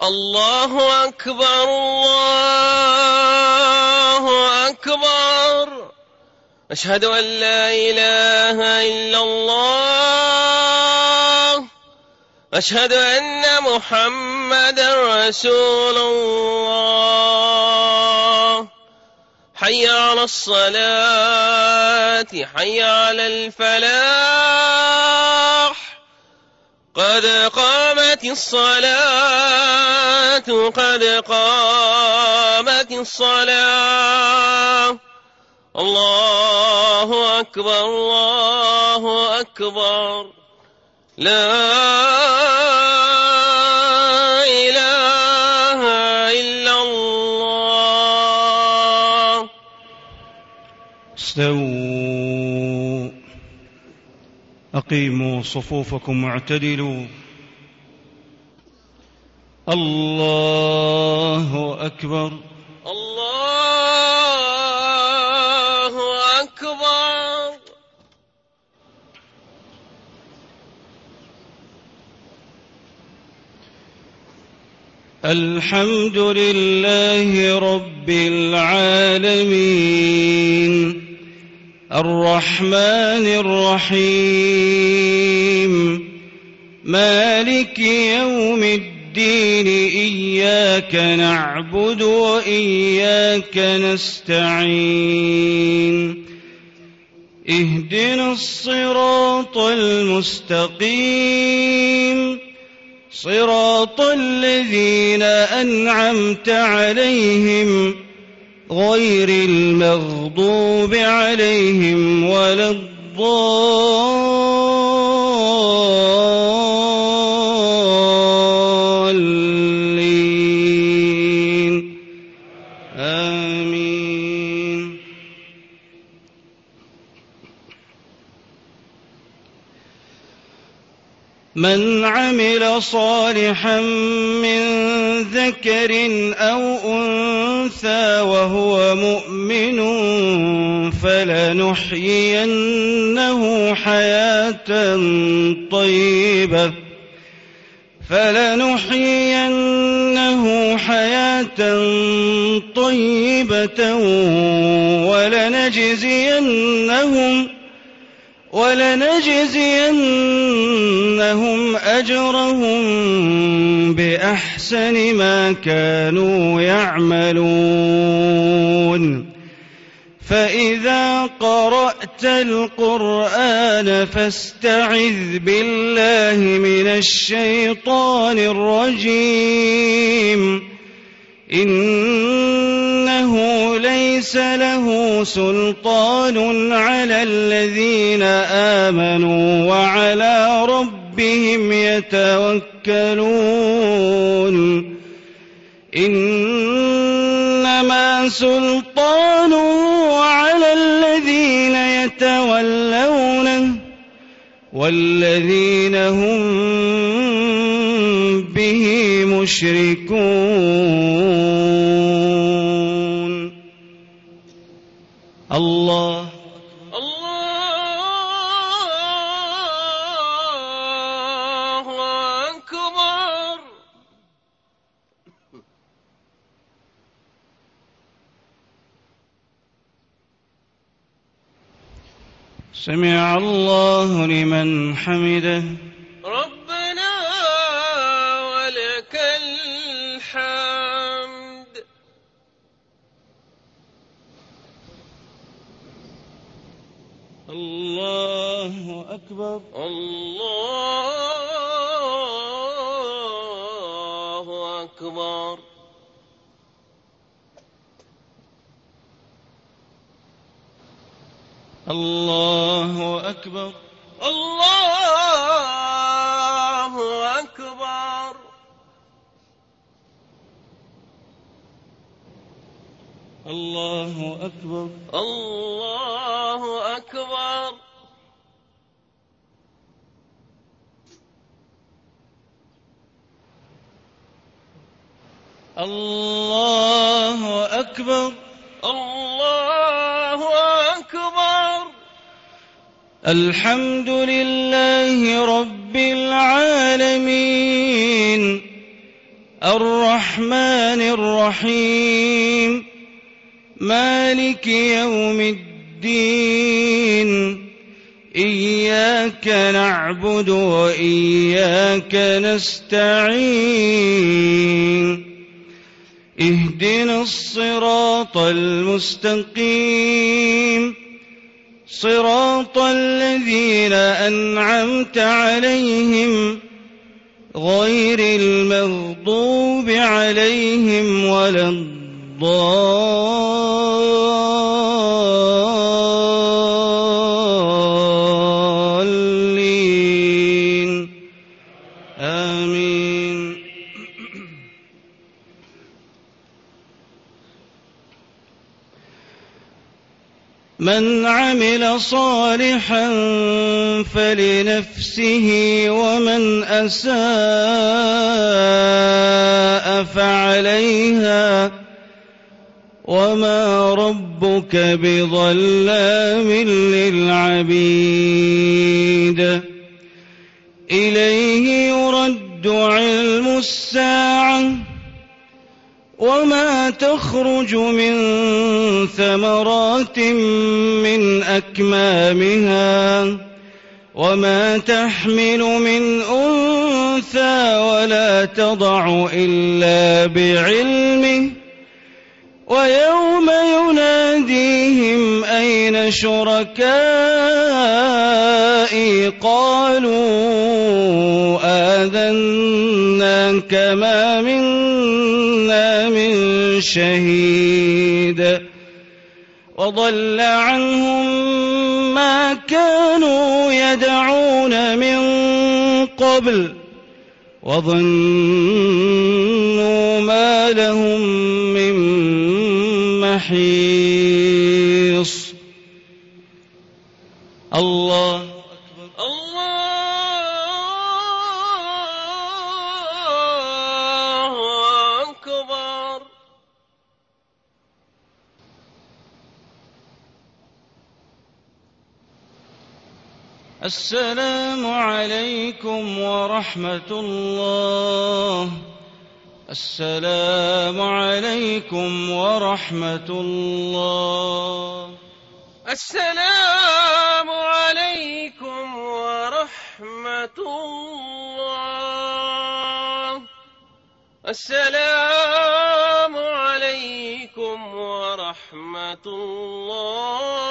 الله أكبر الله أكبر. أشهد أن لا إله إلا الله. أشهد أن محمدا رسول الله. حي على الصلاة حي على الفلاح. قد قامت الصلاة قد قامت الصلاة. الله أكبر الله أكبر. لا إله إلا الله. استووا أقيموا صفوفكم واعتدلوا. الله أكبر الله أكبر. الحمد لله رب العالمين الرحمن الرحيم مالك يوم الدين إياك نعبد وإياك نستعين اهدنا الصراط المستقيم صراط الذين أنعمت عليهم غير المغضوب عليهم ولا الضالين آمين. من عمل صالحا من ذكر أو أنثى وهو مؤمن فلنحيينه حياة طيبة ولنجزينهم أجرهم بأحسن ما كانوا يعملون. فإذا قرأت القرآن فاستعذ بالله من الشيطان الرجيم إنه ليس له سلطان على الذين آمنوا وعلى ربهم يتوكلون. إنما سلطانه على الذين يتولونه والذين هم به مشركون. الله أكبر. سمع الله لمن حمده. ربنا ولك الحمد. الله أكبر الله أكبر. الله أكبر الله أكبر. الله أكبر الله أكبر. الله أكبر الله أكبر. الحمد لله رب العالمين الرحمن الرحيم مالك يوم الدين إياك نعبد وإياك نستعين اهدنا الصراط المستقيم صراط الذين أنعمت عليهم غير المغضوب عليهم ولا الضالين آمين. من عمل صالحا فلنفسه ومن أساء فعليها وما ربك بظلام للعبيد. إليه يرد علم الساعة وما تخرج من ثمرات من أكمامها وما تحمل من أنثى ولا تضع إلا بعلمه ويوم يناديهم أين شركائي قالوا آذناك ما منا من شهيد وضل عنهم ما كانوا يدعون من قبل وظنوا ما لهم من محيص. الله أكبر. الله أكبر. السلام عليكم ورحمة الله. السلام عليكم ورحمة الله. السلام عليكم ورحمة الله. السلام عليكم ورحمة الله.